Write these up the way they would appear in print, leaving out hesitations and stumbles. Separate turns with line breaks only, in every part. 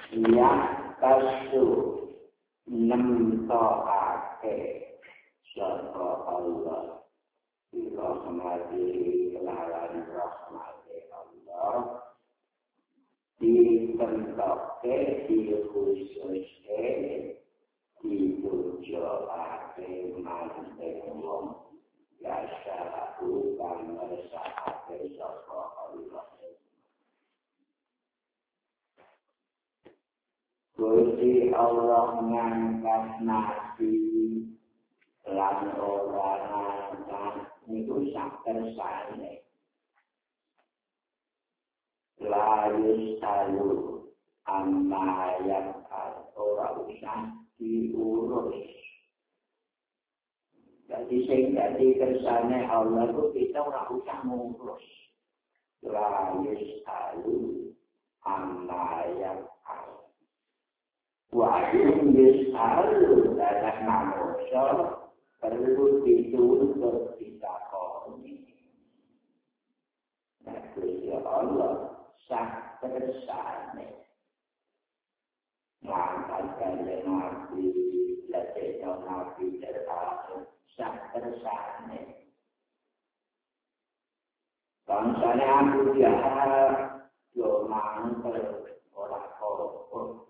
yang kasu nemtokake sapa Allah dirahmati kelawan rahmati Allah dibentoke dikhususke ditujokake manten wong biasa kang ngersakake sapa Allah. Gusti Allah ngangkat nabi lan ora ngangkat niku sak kersane. Layus talu amma yang ora usah diurus. Jadi sing dadi kersane Allah itu kita ora usah ngurus. Layus talu amma yang wajib besar dalam manusia perlu dituntut ditakoni. Nah, Gusti Allah sak kersane ngangkat nabi, latih nabi terakhir sak kersane. Bangsane aku jahat, yo mangkel ora korup.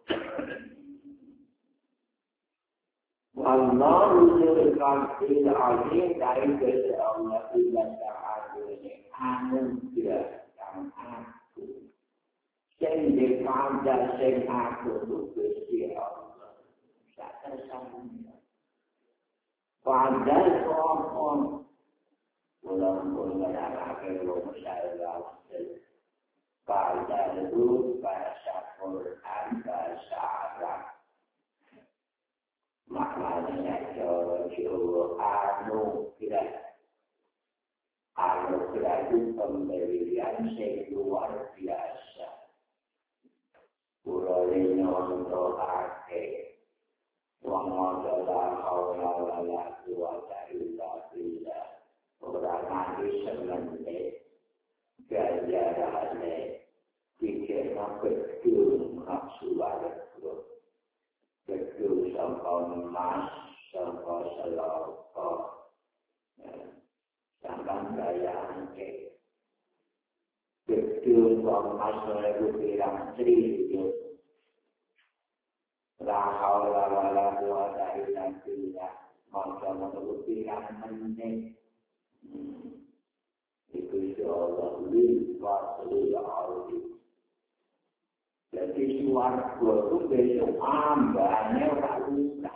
Allah menurutkan al-azim dari Gusti Allah Ta'ala anugerah yang aku. Sing dipandang sing aku Gusti Allah. Sak sampeyan. Pandang kon ulang-ulang ngarake wong salah. Pandang itu bahasa Quran bahasa Arab. Maknanya jauh anugerah. Anugerah itu pemberian yang luar biasa. Kulole nyontohake wong adalah haula wala quwata illa billah. Ora mati semenit ganjarane pikir betul maksuwar betul sampai emas, sampai seloko, sampai gaya angke. Betul emas oleh pirang triliun. La haula wala quwata illa billah. Maka menurut pirang menit. Itu Allah lipat li'ardi. Jadi suarga itu besok ambane orang luka.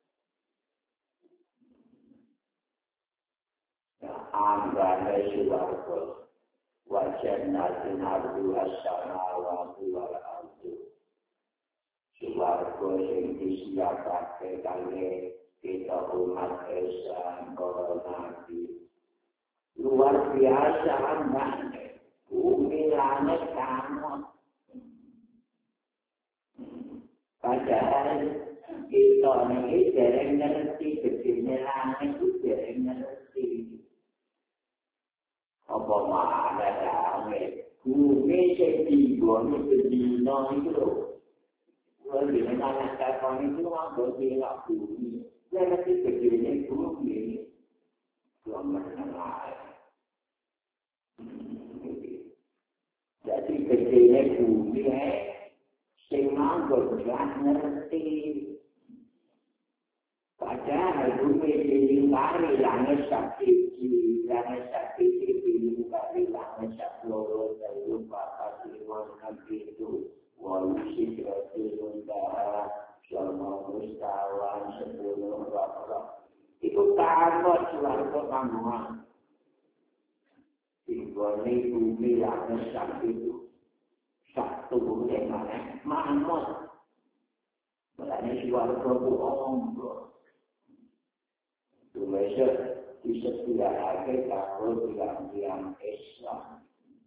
Ambane suarga. Wajan natin ardu as-samawati wal ardu. Suarga yang disiapkan kali kita umat Islam para nabi. Luar biasa ambane. Bumi langit kamu. Padahal kita ini dereng ngerti begini langit itu dereng ngerti. Apa mana langit? Bumi sedigon itu dino itu loh. Kalau dengan anak kakak itu nggak bilang bumi. Dia ngerti begini bumi. Belum mengenal. Jadi begini bumi sing manggon gak ngerti. Padahal bumi dilingkari langit sakiti, langit sakiti dilingkari langit sakloro dari bakat lima nabi itu. Walusi berarti muntaha, selama mustawan, 10 rok. Itu takut suarga kamuan. Tinggoni bumi langit sakiti. Satu boleh mana mamut, mulanya suarga bohong. Itu besok disediakan kalau tiang Islam.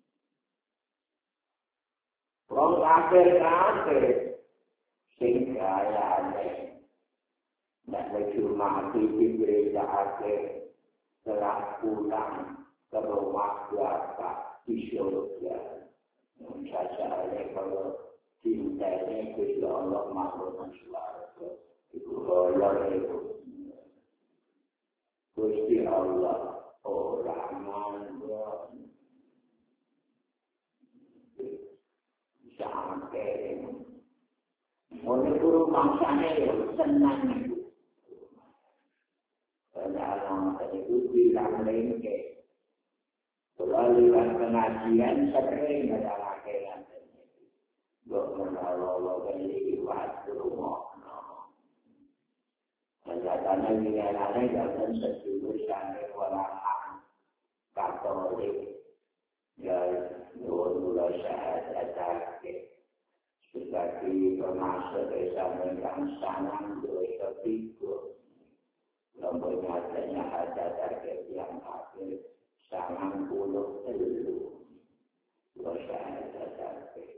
Orang kafir sehingga ada nak cuma di gereja akhir telah pulang ke rumah Bapa di surga. Saja kalau cintanya nek Gusti Allah makhluk swarga iku kaya iku Gusti Allah ora manggon sampai menurut mangsanya senang itu dalam itu bilang lengke melalui pengajian sering adalah kayak dok menolong beli waktu rumah menjadikan wilayahnya jangan sejujur sampai orang Katolik ya mulai syahadat sebagai termasuk desa yang sangat berikut Lomboknya ada target yang hampir 90 dosa ada target.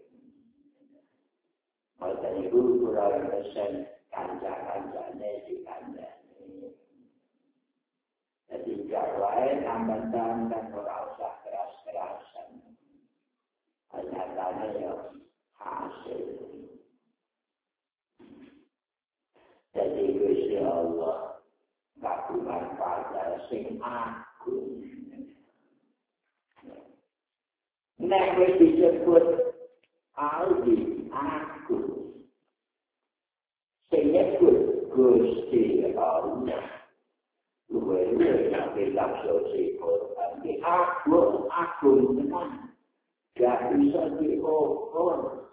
Maka itu kurang persen kanca-kancanya di kandang. Jadi jawai tambah-tambah dan orang usah keras-kerasan. Hanya yang hasil. Jadi Gusti Allah kagungan pada sing agung. Nek wis disebut Aldi agung. Sing nyebut Gusti Allah. Luwe-luwe yang bilang sosial Quran. Agung tenan. Gak bisa diukur.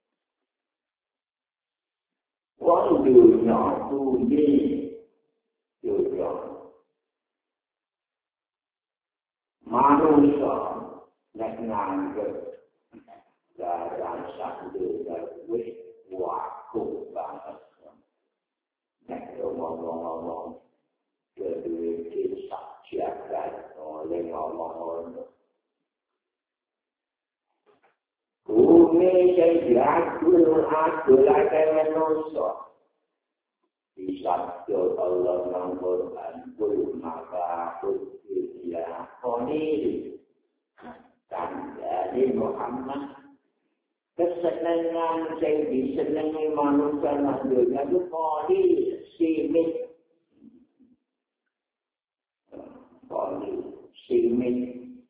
Wong dunya kuwi dunya manusia nek nganggep dalam satu wis waku banget nek ngomong jadi kisah jagat oleh ngomong bumi saya diatur lagi manusia disabda Allah dalam Quran kul maka ya qonil dan dari Muhammad kesenangan yang disenangi manusia manusia itu qonil simit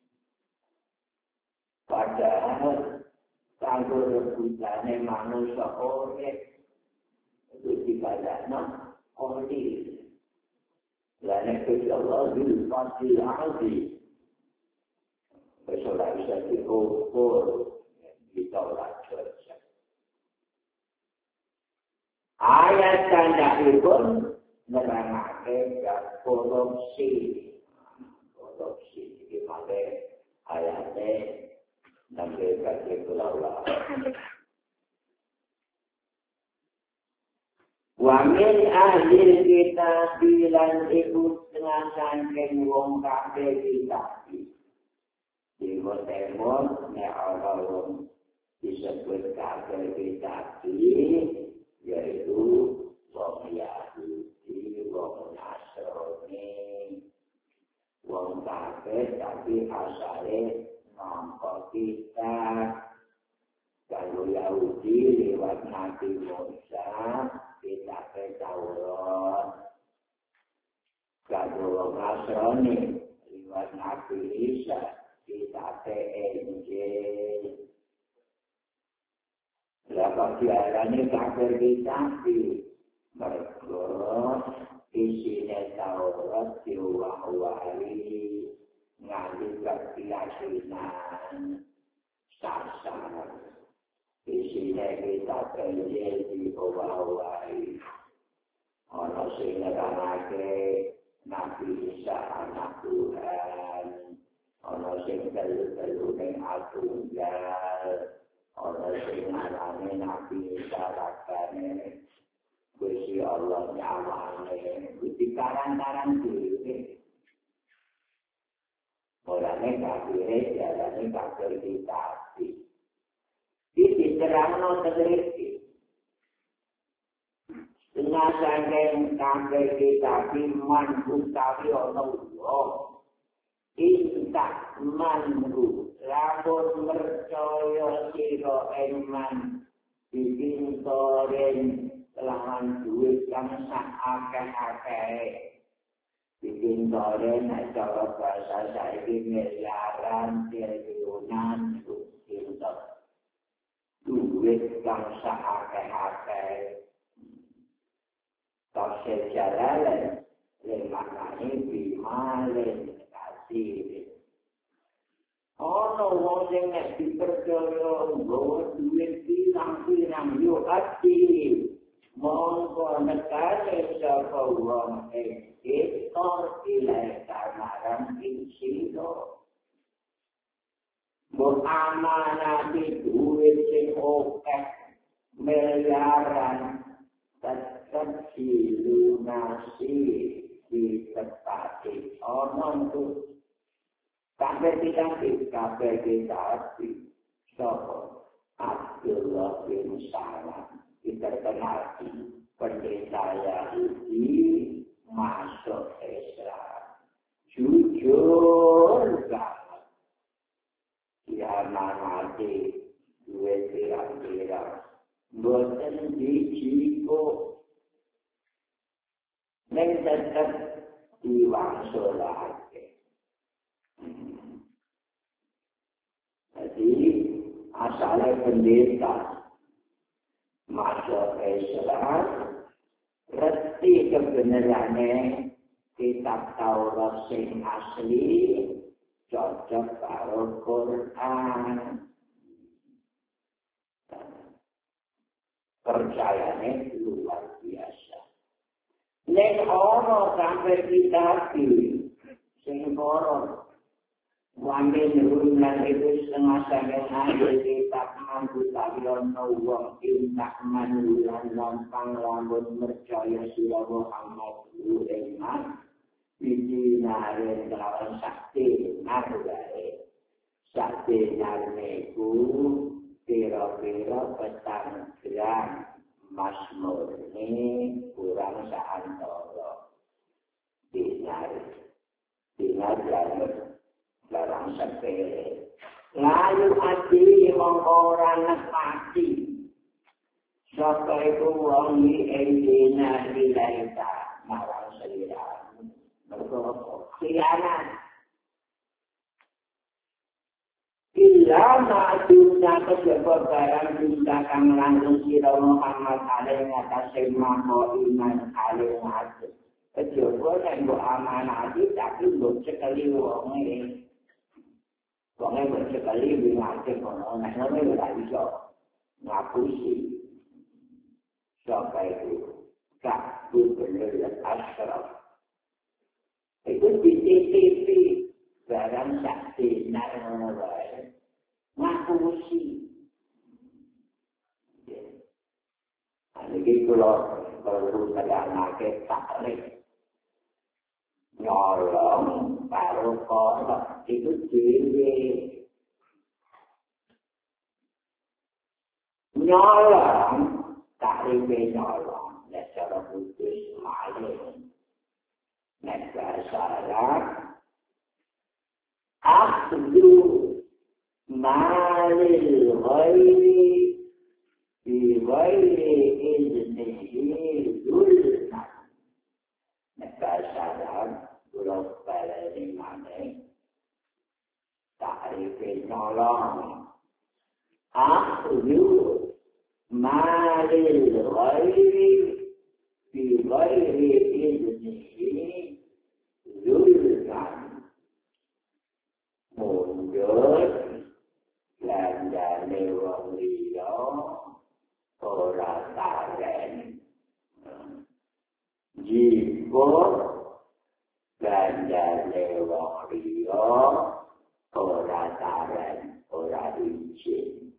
padahal kanggo rebutannya manusia oleh itu dibadakna qonil dan Gusti Allah bil fadil azim Besolah bisa diukur ditolak saja. Ayat tanda itu menerangkan korupsi. Korupsi dipakai ayatnya sampai kaki pulau-pulau. Wamin ahli kita bilang ikut dengan sangking wong kabeh kita. Di Timur, Ne'awawun disebut kabeh kita yaitu wong Yahudi, wong Nasrani, wong kabeh tapi asalnya nampak kita. Kalau Yahudi lewat Nabi Musa, kita ke Taurat. Kalau wong Nasrani lewat Nabi Isa, kita ke Injil. Lepas diarani kafir kita mereka isinya Taurat diwah-wahi nganti keyakinan sasar. Isinya kita ke Injil diwah-wahi. Ono sing nerangake Nabi Isa anak Tuhan. Ono sing telu-telu ning Atunggal. Ono sing ngarane Nabi Isa rakane Gusti Allah nyawane. Gusti karan-karan dhewe. Orane kafire jalane kafir ditati. Iki terangno teriki. Dengan sangking kafir ditati man utawi ana wong. Intak manku, lapor percaya siro eman bikin toren lahan duit kang sak akeh-akeh. Bikin toren cara bahasa saiki miliaran, triliunan, pinter. Duit kang sak akeh-akeh. Tak sejalan, maknanya bimalin kasih. Ono wong sing nek dipercaya nggawa duit pirang-pirang yo ati. Monggo nekane sapa wong ekor ilaran insiro. Mbok amanati duit sing akeh miliaran tetap dilunasi ditepati ono tuh sampai tidak dikabeh sopo Abdullah bin Salam terkenal pendeta Yahudi masuk Islam jujur banget dia mengerti duit pirang-pirang boten dijiko neng tetap diwangsulake. Jadi asalnya pendeta masuk Islam, reti kebenarannya kitab Taurat sing asli cocok karo Quran. Percayanya luar biasa. Nek ono sampai kita sing koron wambil rulan itu setengah ada kitab mampu tabion wong intak manulan lampang rambut percaya sila Muhammad iman biji naren lawan sakti nargare sakti narneku pira-pira petang gram mas murni kurang seantara dinar jalur barang sepele. Lalu hati orang nepati. Sapa itu wong ni endina dilaita marang selirang. Berkoko khianat. Illa ma'aduna kesebut barang bisa kang langsung sira Muhammad alaihi ngatasi mako iman alaihi ngatasi. Kejaba nek mbok amanati tapi mbok cekeli wonge. Wonge mbok cekeli winate kono nek ngono ora iso ngapusi. Sapa itu? Kak Gubernur Ashraf. Itu di TTP barang sakti narana wae. Ngapusi. Iki kula perlu teganake takrif. Nyolong karo kono itu dhewe. Nyolong takrife nyolong nek cara khusus maling. Nek bahasa Arab akhdu malil ghairi bi ghairi iznihi zulman. Nek bahasa Arab Bulog balai mana takrif nyolong akhdu malil ghairi fi ghairi iznihi zulman mundur landane wong liya ora taren jika gandane wong liya ora taren ora izin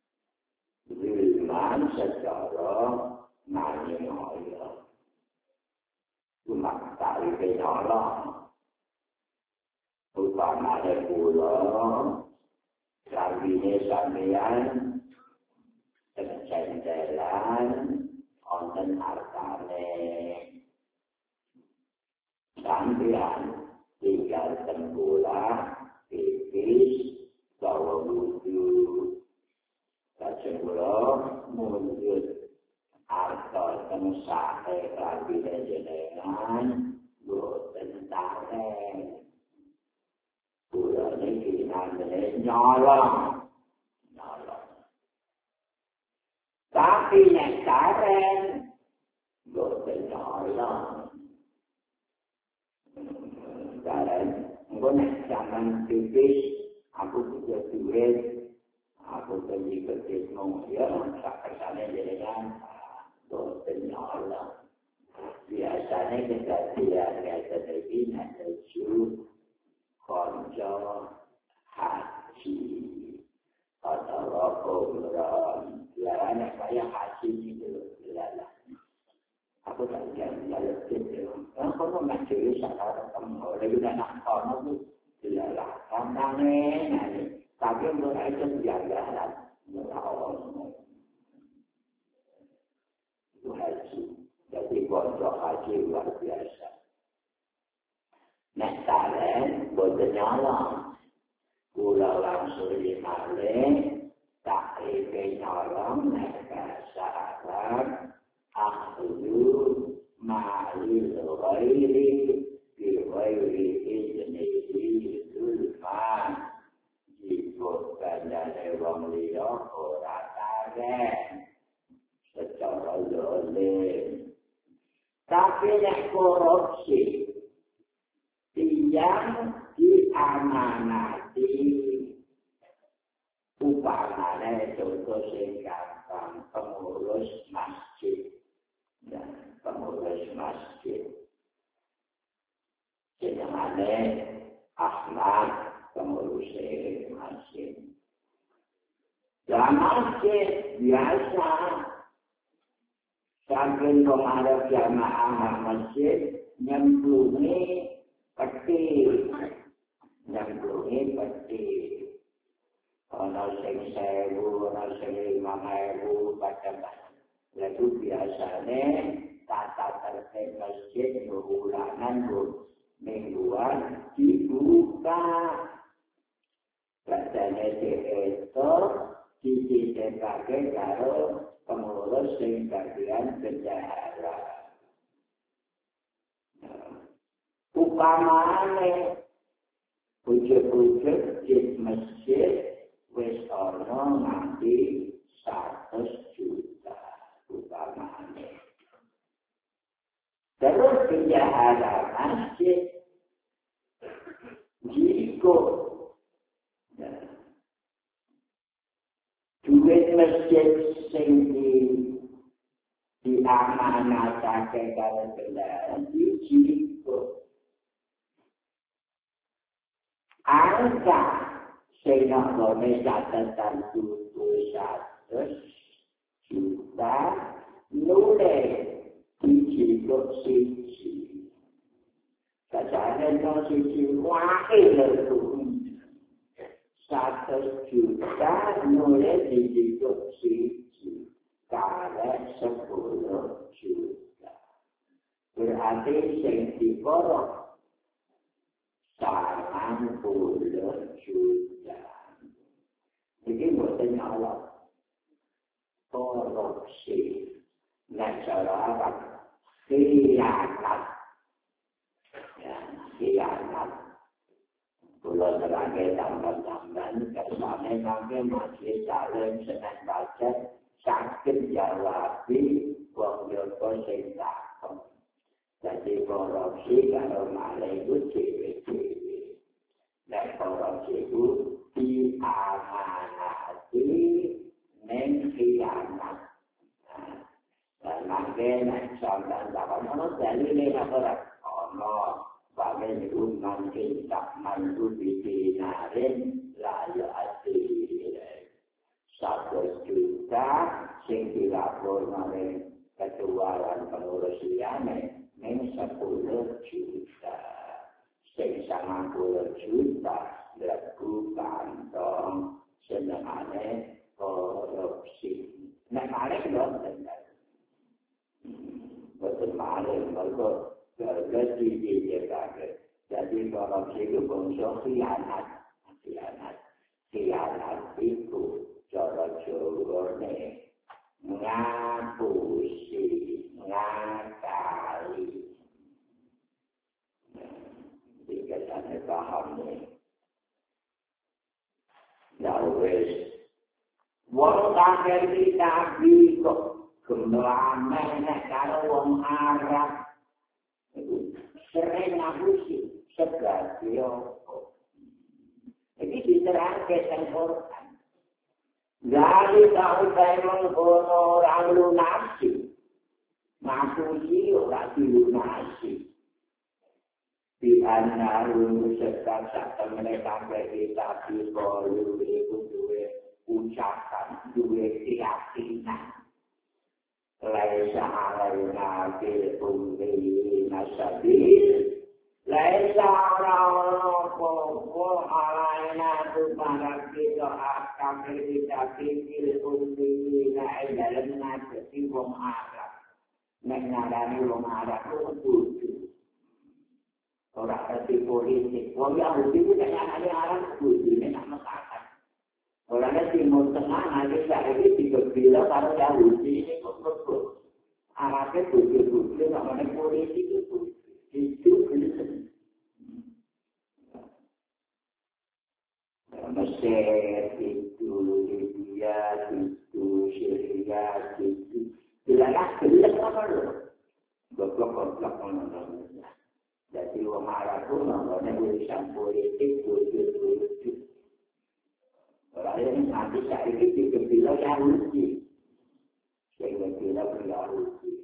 zulman secara manyoyo cuma tarik nyolong upamane kula sambine sampeyan cendelan wonten hartane sampeyan tinggal tenggulah pipis bawa wudhu kacang mundur mengsak kabeh jenengan boten tareng. Kula niki namine nyolong. Tapi nek tareng boten nyolong. Tareng engko nek sampean tipis aku punya duit, aku pergi ke Tisno, ya, tak kesana jenengan boten nyolong. Biasanya kita biasa lagi nanti konco haji atau umrah. Biasanya saya haji itu lah. Aku tak jalan gitu. Kalau nak curi sekarang kamu lagi nak kamu lah. Tantangan tapi mereka itu jalan melawan itu haji. Jadi konco haji luar biasa. Nek tareng boten nyolong. Kula langsung dimale tak nyolong nek kasaran ahlu ma'lil ghairi bi ghairi idnihi zulman. Jika bandane wong liya ora tareng secara zalim. Tapi nek korupsi yang diamanati upamane contoh sing gampang pengurus masjid dan pengurus masjid jenenge Ahmad pengurus masjid dan masjid biasa sampai menghadap jamaah masjid nyemplungi peti, nyemplungi peti. Ono sing 1000, ono sing 5000, macam-macam. Itu biasanya tata tertib masjid bulanan mingguan dibuka. Biasanya itu dipakai kalau pengurus sing bagian bendahara. Upamane pucuk-pucuk di masjid wis ana nganti 100 juta upamane. Terus bendahara masjid jika duit masjid sing diamanatake karo bendahara jika angka sehingga boleh catatan 100 juta nulis dijikuk siji. Kejadian yang siji wakil itu 100 juta nulis dijikuk siji. Kali 10 juta. Berarti yang diborong 90 juta. Jadi buatan Allah korupsi. Nek cara apa? Khianat. Ya, khianat. Pulau terangnya tambah-tambahan. Kersane nanti masih saling senang baca. Sakit jawabi. Wong-wong sing takut. Jadi korupsi kalau malah itu cewek-cewek. Dan korupsi itu diamanati mengkhianat. Dan makanya sampai dapat ono dalile apa ono bagian itu mungkin tak mandu dinarin lalu asli 100 juta sing dilapor maring ketua dan pengurus liane. Ini 10 juta, sing 90 juta, lebu kantong, senengane korupsi. Nek maling dong, betul maling, mereka gaji dijekake. Jadi korupsi itu bangsa khianat itu cara Jawane ngapusi wis. Wong kakek tapi kok gemelamen nek karo wong Arab. Sering ngapusi sebagai opo. Ini diterangkan dalam Quran. Jadi tahu saya mengkono orang lunasi. Ngapusi orang dilunasi. Di anarun sekat mereka kita dikolu itu dua ucapan, dua keyakinan. Laisa alaina bil umri nasabil. Laisa alaina kepada kita akan kita bil umri dalam nasi wong Arab. Mengarani wong Arab itu orang kasih politik, wong Yahudi itu kayaknya Arab itu ini nak masakan. Orangnya Timur Tengah nanti saya ini dikebila kalau Yahudi ini kok Arabnya bukti-bukti namanya politik itu gelisah. Mesir itu, Libya itu, Syria itu, wilayah gelisah apa loh? Goblok-goblok namanya. Jadi orang Arab pun namanya urusan politik, politik. Orang yang nanti saya ini dikebila Yahudi. Sehingga bila Yahudi.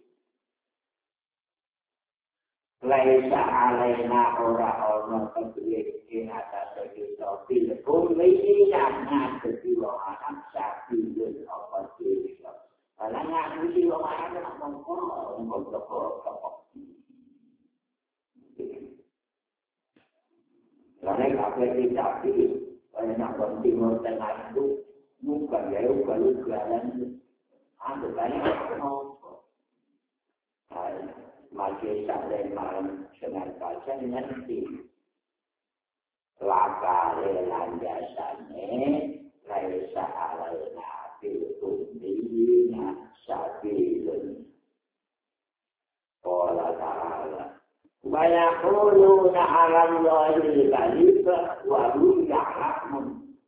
Laisa alaina orang-orang kebiasaan atas kita. Bila kumili yang kedua anak sapi dan apa kita. Kalau ngakusi orang Arab ngomong-ngomong. Karena kafe tidak oleh nak Timur Tengah itu bukan ya ugal-ugalan. Ada banyak orang masih sadar malam dengan baca nanti laka landasannya laisa alaina bil umrina sabilun. Qala ta'ala وَيَقُولُونَ عَلَى اللَّهِ الْكَذِبَ وَهُمْ يَعْلَمُونَ.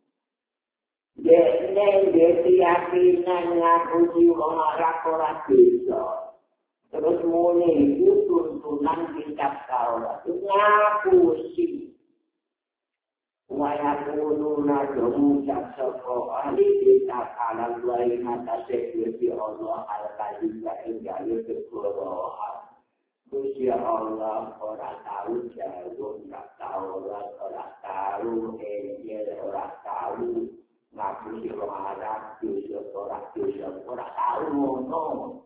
Dene keyakinan ngakusi wong Arab ora bisa. Terus muni itu tuntunan kitab Taurat. Ngakusi. وَيَقُولُونَ جَمُوعًا سَفَوْا kitab Allah ngatasé Gusti Allah al-Kadim ing Al-Qur'an. Gusti Allah ora tahu jauh, ora tahu ora tahu ora tahu ngapusi wong Arab dosa ora tahu ngono.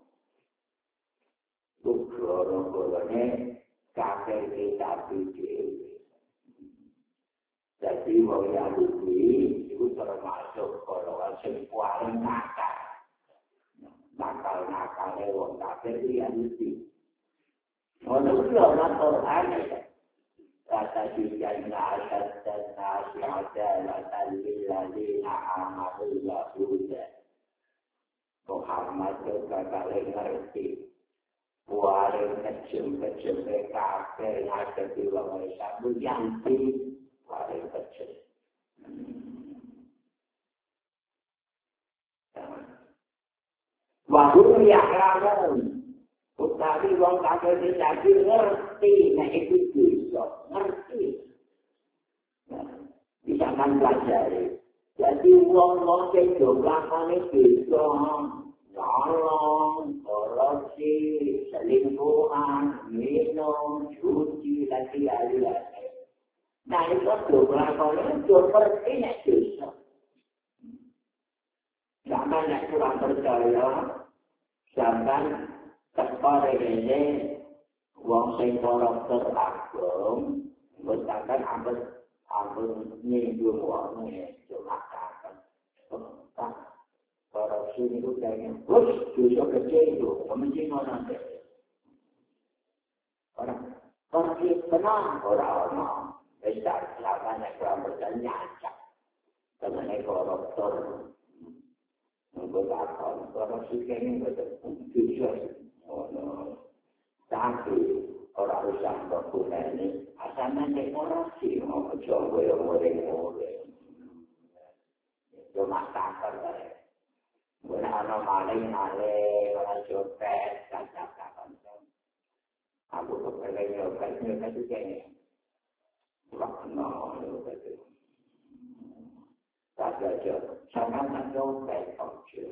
Loro-lorone kabeh kitab iki. Jadi wong Yahudi itu termasuk golongan sing paling nakal. Nakal-nakalnya wong kabeh Yahudi. Menurut Al-Quran, kata jika asad dan nasi adalatan lilladzina amanu Yahuda. Muhammad juga kalian ngerti. Waring kecil-kecil kabeh ada di wong Islam Yahudi, waring kecil. Wahum ya'lamun. Utawi wong kakek iki ngerti nek itu dosa, ngerti. Bisa mempelajari. Jadi wong-wong sing lakone dosa, nyolong, korupsi, selingkuhan, minum, cuci, lagi ali-ali. Nah itu lakone ngerti nek dosa. Sampai nek kurang percaya, sampai Sekali ini, wong sing koruptor agung, mengatakan ampun nyinggung wong ini, cuma katakan. Korupsi ini kayaknya, dosa kecil itu, mesti nanti. Korupsi tenang, orang-orang. Besar, selama kurang bertanya-tanya. Teman koruptor. Menggunakan korupsi kayaknya dosa. Tapi orang usah berguna ini asalnya dekorasi mau coba yang mulai-mulai. cuma takkan saya. Bukan anak maling orang copet, cacak-cacakan. Aku kepengen nyopet juga ni. Wakna nyopet itu. Tak ada jangan nyopet saja.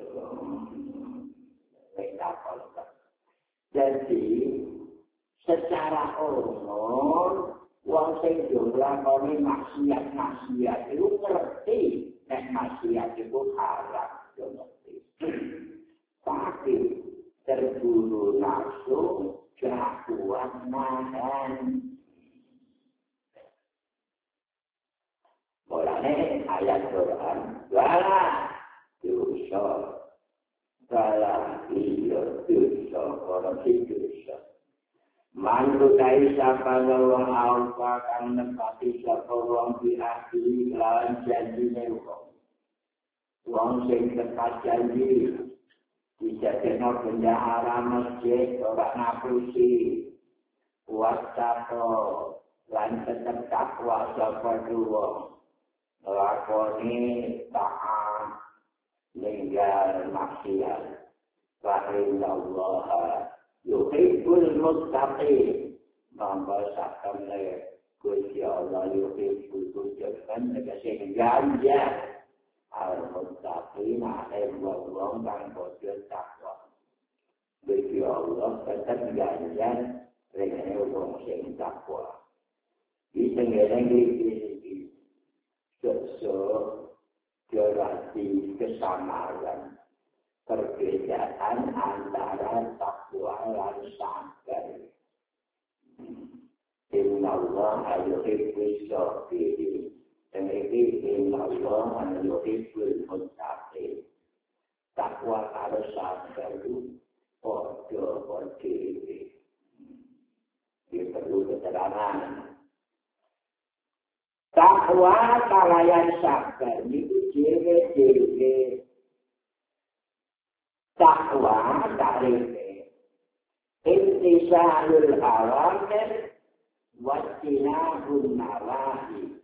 Tidak apa. Jadi secara umum, wong sing dilakoni maksiat itu ngerti nek maksiat itu haram, yo ngerti. Tapi terburu nafsu gak kuat nahan. Mulane ayat Quran, wala dosa, wala dosa, orang dosa. Mantu kai sapa wong alfa kang nepati sapa wong diakhi lan janjine wong sing tepat janji dijadikan bendahara masjid ora ngapusi wasapa lan tetep takwa sapa wong lakoni taat ninggal maksiat wa innallaha yuhibbul muttaqin membahasakan Gusti Allah yuhibbul muttaqin tegese ganja al-muttaqin ada wong kang bodoh takwa Gusti Allah tetap ganja rene wong sing takwa iki ngereng iki jadi kesamaan perbedaan antara takwa dan sabar. Inna Allah yuhibbus sabirin. Dan ini Inna Allah yuhibbul muttaqin. Takwa harus sabar itu podo ini. Ini perlu keterangan. Takwa kalayan sabar itu dewe-dewe. Takwa tarifnya intisalul awamir wajtinabun nawahi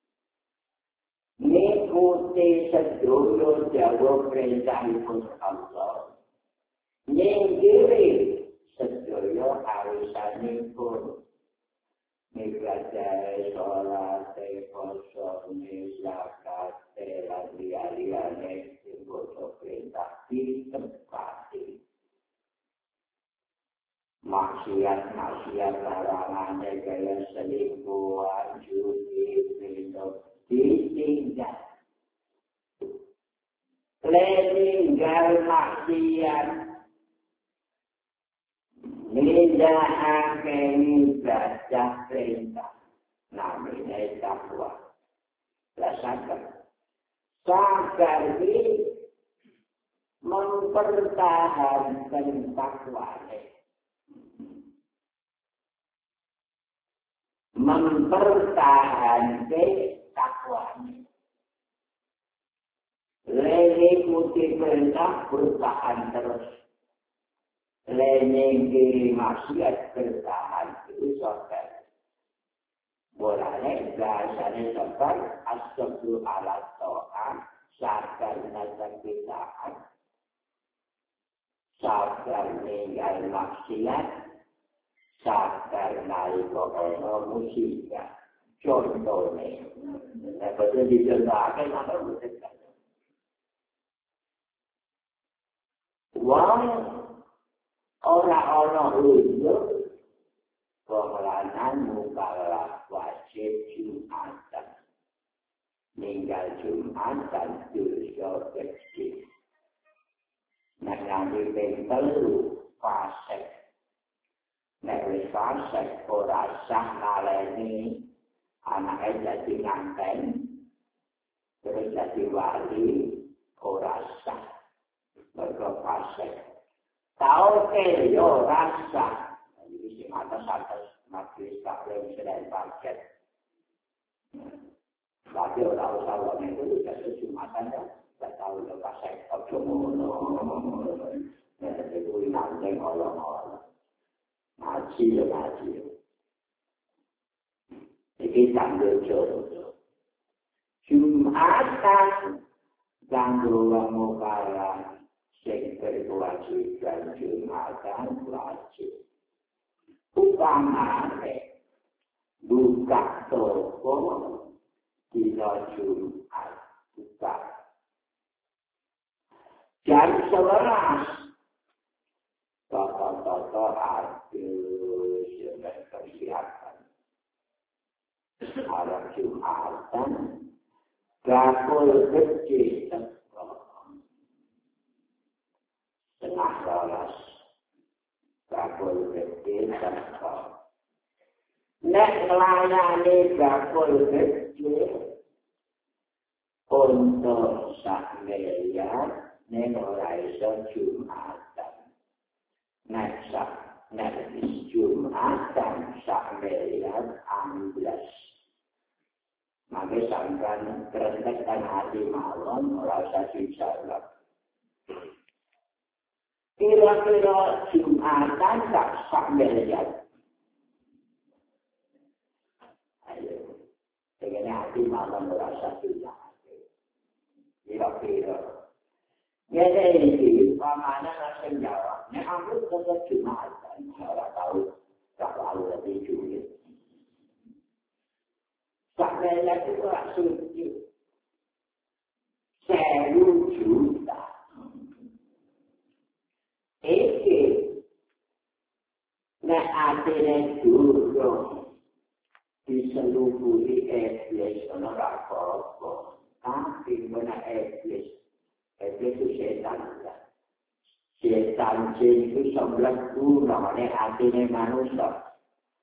mengikuti sedulur jauh perintahipun Allah nyinggiri sedulur arisanipun Nibadai sholat, poso, zakat, lan liya-liyane bodo perintah ditepati. Maksiat larangan gaya selingkuhan, judi, minum, ditinggal. Meninggal maksiat nindakake ibadah perintah namanya takwa. Rasakan sabar ini mempertahankan takwa ini. Mempertahankan takwa ini. Mengikuti perintah bertahan terus. Lenengki maksiat bertahan itu sabar. Boleh bahasanya sabar as-sabru ala ta'at, sabar nazar bid'ah, sabar ninggal maksiat, sabar nalika ana musibah. Contohnya, betul dicontohkan apa betul? Wong orang unjuk pengelangan mukallaf wajib Jumatan. Ninggal Jumatan dosa kecil. Nek nganti telu fasik. Nek wis fasik ora sah naleni anake dadi nganten. Terus dadi wali ora sah. Mergo fasik. Tahu ke yo rasa, jadi si atas majelis taklim sedang paket. Tapi orang usahawan itu tidak sejumatan ya, tidak tahu lepas saya ojomono, itu nanteng orang-orang, ngaji. Ini tanggung jawab. Jumatan kanggo wong mukallaf sing berkewajiban Jumatan wajib. Upamane buka toko dina Jumat buka jam 11 toko-toko harus persiapan hari Jumatan bakul gede setengah 12 bakul gede teko nek nglayani bakul gede untuk sak miliar nek ora iso Jumatan nek Jumatan sak miliar amblas maka sampai kerentekan hati malam ora usah dijawab kira-kira Jumatan sak miliar dengan hati malam merasa tidak kira-kira jadi ini pamana langsung jawab ini aku tetap Jumatan orang tahu tak lalu lebih sulit sampai itu langsung serius juta ini nek akhirnya dulu diseluruhi iblis ono apa-apa tapi mana iblis itu setan setan itu 11 guna nek atine manusia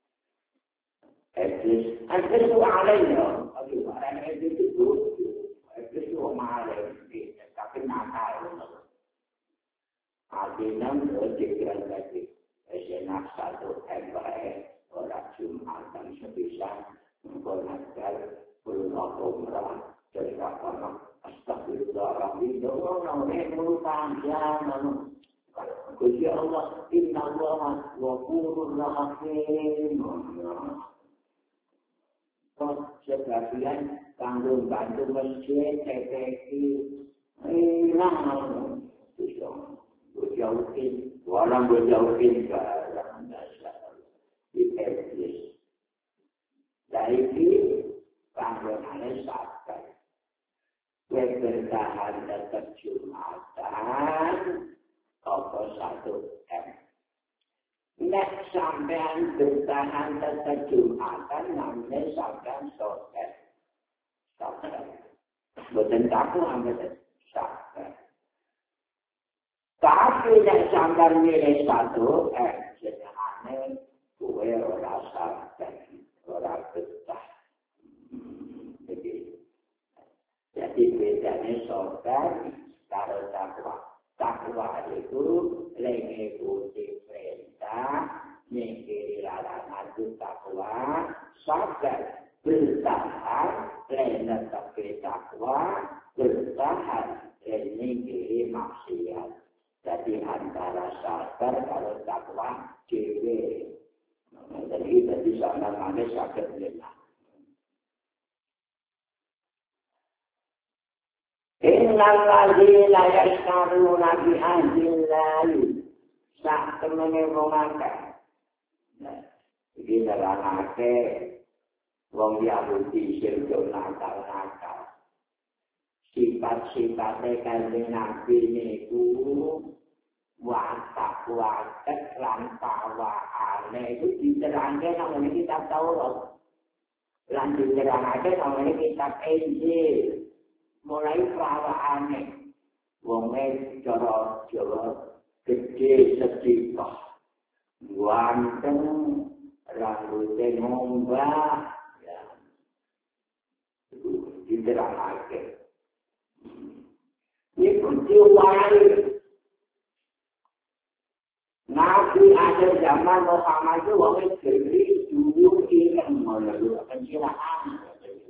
iblis itu alainya aduh orang iblis itu malah tapi nakal artinya berpikiran lagi enak satu orang Jumatan sebisa menggunakan pulau umrah dari kapal astagfirullahaladzim orang merupakan jangan Gusti Allah inna Allah ghafurur rahim sebagian kanggo bantu masjid TPI hilang jauhin orang berjauhin barang dasar iblis dari itu panggilannya sampai bertahan tetap Jumatan apa 1 M nek sampean bertahan tetap Jumatan namanya sampean sukses boten taku ambil sukses tapi nek sampean milih 1 jenengane kowe ora sukses ora betah jadi bedanya sukses karo takwa takwa itu mengikuti perintah mengikuti larangan itu takwa sukses bertahan menetapi takwa bertahan mengikuti maksiat jadi antara sabar kalau takwa dewe jadi sana mana sakit lelah innal ladzina yashtaruna bi ahdillahi sak temene wong akeh iki nerangake wong Yahudi sing nakal-nakal sifat-sifatnya kanjeng Nabi niku watak-watak lan tawaane itu diterangke nang kitab Taurat lan diterangke nang kitab Injil mulai perawaane wonge cara Jawa gede sedikah ganteng rambutnya ngombak ya itu diterangke itu diwai Nabi akhir zaman Muhammad itu wong gede dulu ilmu melalui pencilaan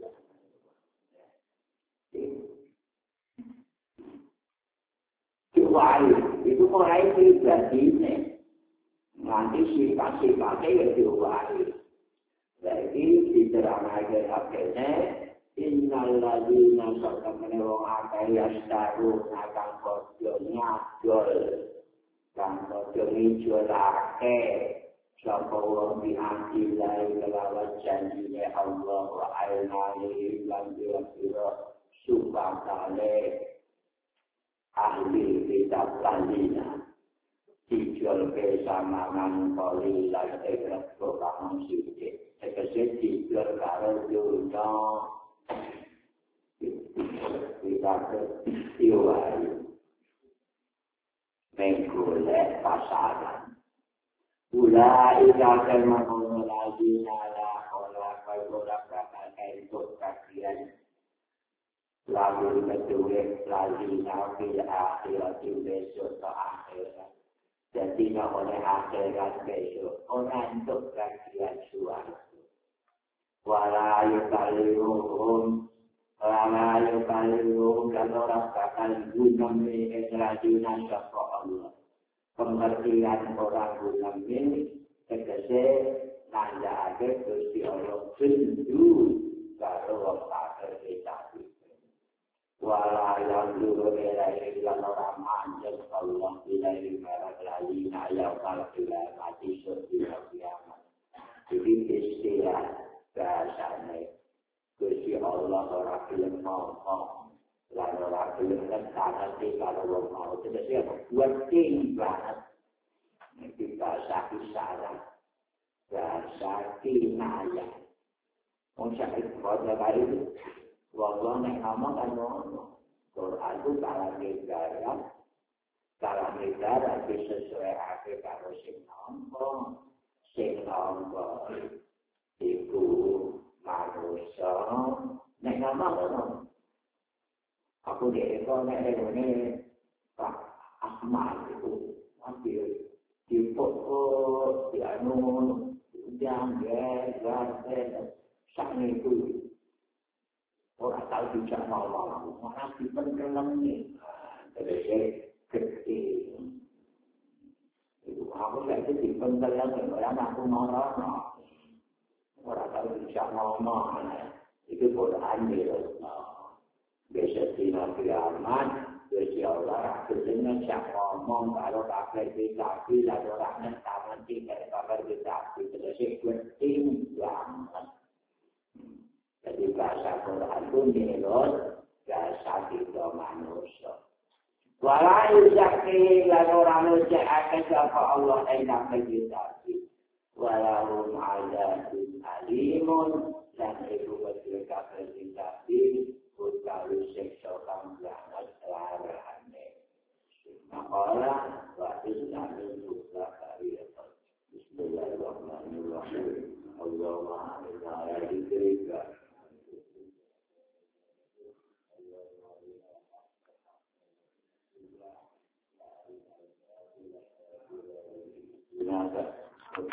diwai itu mulai pribadinya nanti sifat-sifatnya ya diwai jadi diterangkan akhirnya Innal ladzina satamene wong akeh yastaru nakang padha nyadol kang padha ngijolake sapa wong diantilai kelawan janjine Allah wa ainali lan biro supakale ahli kitab landina dijual ke samaman koli lan tegak kok sithik tegese dijual karo dunya kita iwai menggolek pasaran ulai jaga makono lagi nala olah kaibola bakal untuk kakian lalu betul lagi nabi akhirat besok ke akhirat jadi nak oleh akhirat besok orang untuk kakian suara walayu kalirum walayu kalirum dan orang bakal guna mengerajuna sapa Allah pengertian orang guna ini tegese nanda ada Gusti Allah sendu karo wong kafir kita wala yang dulu ilaihi lan ora manjeng Allah ilaihi marak lali ayat kalkila mati setiap kiamat jadi istilah bahasanya Gusti Allah ora gelem ngomong lan ora gelem tangan kalau wong mau tegese buat banget iki bahasa isyarat bahasa kinayah wong sak padha karo wong nek ngomong kan ngono. Quran itu kalau negara sesuai ake karo sing nampa iku manusia nek ngomong ngono. Aku dhewe kok nek ngene Pak Ahmad itu ambil dipokok dianu jam sakne itu orang tahu bijak ngomong, orang dipengelam ni, terus gede. Itu aku lagi dipengelam, orang aku marah, orang tahu bijak ngomong, itu boleh ambil. Besok tina kiamat, Gusti Allah kesenangan siapa ngomong kalau pakai kita, lalu orangnya tangan tinggal pakai kita, terus gede banget. Jadi bahasa Quran itu menurut bahasa kita manusia. Walau zakti dan orang manusia akan siapa Allah enak meditasi. Walau ada alimun dan itu ketika meditasi utawi seksa kang sangat larane. Makalah wa islamin juga kariyatan. Bismillahirrahmanirrahim. Allahumma inna ala dzikrika Nada.